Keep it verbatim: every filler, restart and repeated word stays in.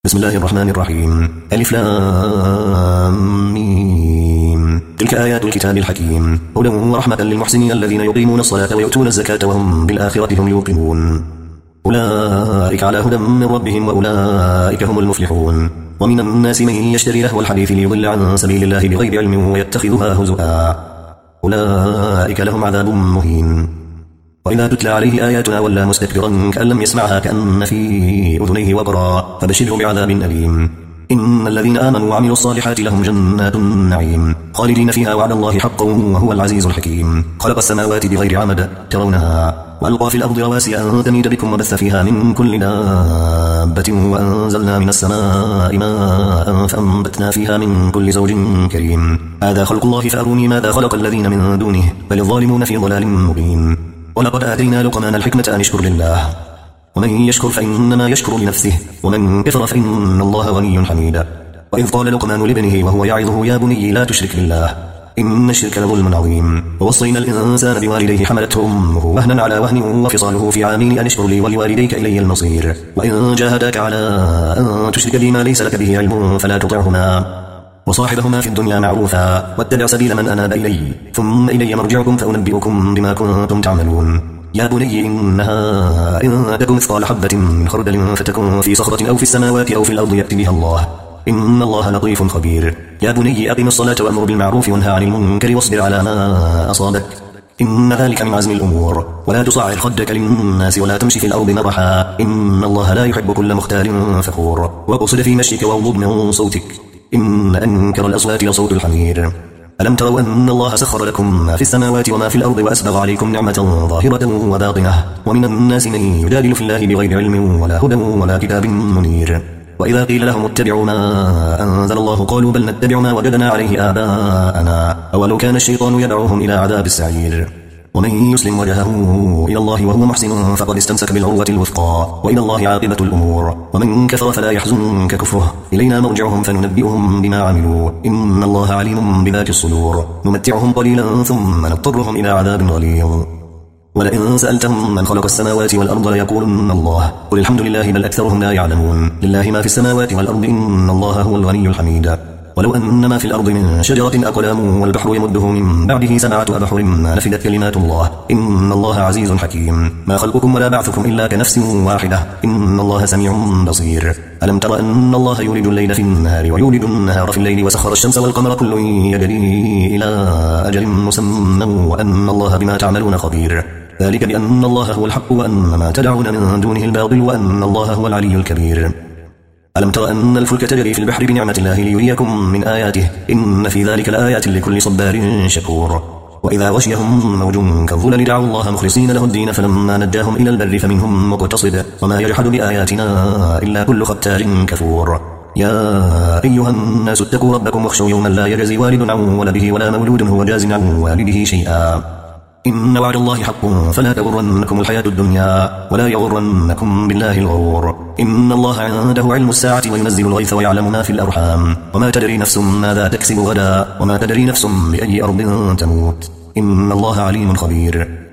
بسم الله الرحمن الرحيم. ألف لام ميم. تلك آيات الكتاب الحكيم هدى ورحمة للمحسنين الذين يقيمون الصلاة ويؤتون الزكاة وهم بالآخرة هم يوقنون. أولئك على هدى من ربهم وأولئك هم المفلحون. ومن الناس من يشتري لهو الحديث ليضل عن سبيل الله بغير علم ويتخذها هزؤا أولئك لهم عذاب مهين. وإذا تتلى عليه آياتنا ولى مستكبرا كأن لم يسمعها كأن في أذنيه وقرا فبشره بعذاب أليم. إن الذين آمنوا وعملوا الصالحات لهم جنات النعيم خالدين فيها وعد الله حقا وهو العزيز الحكيم. خلق السماوات بغير عمد ترونها وألقى في الأرض رواسي أن تميد بكم وبث فيها من كل دابة وأنزلنا من السماء ماء فأنبتنا فيها من كل زوج كريم. هذا خلق الله فأروني ماذا خلق الذين من دونه بل الظالمون في ضلال مبين. ولقد آتينا لقمان الحكمة أن اشكر لله ومن يشكر فإنما يشكر لنفسه ومن كفر فإن الله غني حميد. وإذ قال لقمان لابنه وهو يعظه يا بني لا تشرك بالله إن الشرك لظلم عظيم. ووصينا الإنسان بوالديه حملته أمه وهنا على وهن وفصاله في عامين أن اشكر لي ولوالديك إلي المصير. وإن جاهداك على أن تشرك بي ما ليس لك به علم فلا تطعهما وصاحبهما في الدنيا معروفا واتبع سبيل من أناب إلي ثم إلي مرجعكم فأنبئكم بما كنتم تعملون. يا بني إنها إن تكن مثقال حبة من خردل فتكن في صخرة أو في السماوات أو في الأرض يأتي بها الله إن الله لطيف خبير. يا بني أقم الصلاة وأمر بالمعروف وانهى عن المنكر واصبر على ما أصابك إن ذلك من عزم الأمور. ولا تصعر خدك للناس ولا تمشي في الأرض مرحا إن الله لا يحب كل مختال فخور. واقصد في مشيك واغضض من صوتك إن أنكر الأصوات لصوت الحمير. ألم تروا أن الله سخر لكم ما في السماوات وما في الأرض وأسبغ عليكم نعمة ظاهرة وباطنة ومن الناس من يجادل في الله بغير علم ولا هدى ولا كتاب منير. وإذا قيل لهم اتبعوا ما أنزل الله قالوا بل نتبع ما وجدنا عليه آباءنا أولو كان الشيطان يدعوهم إلى عذاب السعير. ومن يسلم وجهه إلى الله وهو محسن فقد استمسك بالعروة الوثقى وإلى الله عاقبة الأمور. ومن كفر فلا يحزنك كفره إلينا مرجعهم فننبئهم بما عملوا إن الله عليم بذات الصدور. نمتعهم قليلا ثم نضطرهم إلى عذاب غليظ. ولئن سألتهم من خلق السماوات والأرض ليقولن الله قل الحمد لله بل أكثرهم لا يعلمون. لله ما في السماوات والأرض إن الله هو الغني الحميد. ولو أن ما في الأرض من شجرة أقلام والبحر يمده من بعده سبعة أبحر ما نفدت كلمات الله إن الله عزيز حكيم. ما خلقكم ولا بعثكم إلا كنفس واحدة إن الله سميع بصير. ألم تر أن الله يولد الليل في النهار ويولد النهار في الليل وسخر الشمس والقمر كل يجري إلى أجل مسمى وأن الله بما تعملون خبير. ذلك بأن الله هو الحق وأن ما تدعون من دونه الباطل وأن الله هو العلي الكبير. ألم تر أن الفلك تجري في البحر بنعمة الله ليريكم من آياته إن في ذلك لآيات لكل صبار شكور. وإذا غشيهم موج كالظلل دعوا الله مخلصين له الدين فلما نجاهم إلى البر فمنهم مقتصد وما يجحد بآياتنا إلا كل ختار كفور. يا أيها الناس اتقوا ربكم واخشوا يوما لا يجزي والد عن ولده ولا مولود هو جاز عن والده شيئا إن وعد الله حق فلا تغرنكم الحياة الدنيا ولا يغرنكم بالله الغرور. إن الله عنده علم الساعة وينزل الغيث ويعلم ما في الأرحام وما تدري نفس ماذا تكسب غدا وما تدري نفس بأي أرض تموت إن الله عليم خبير.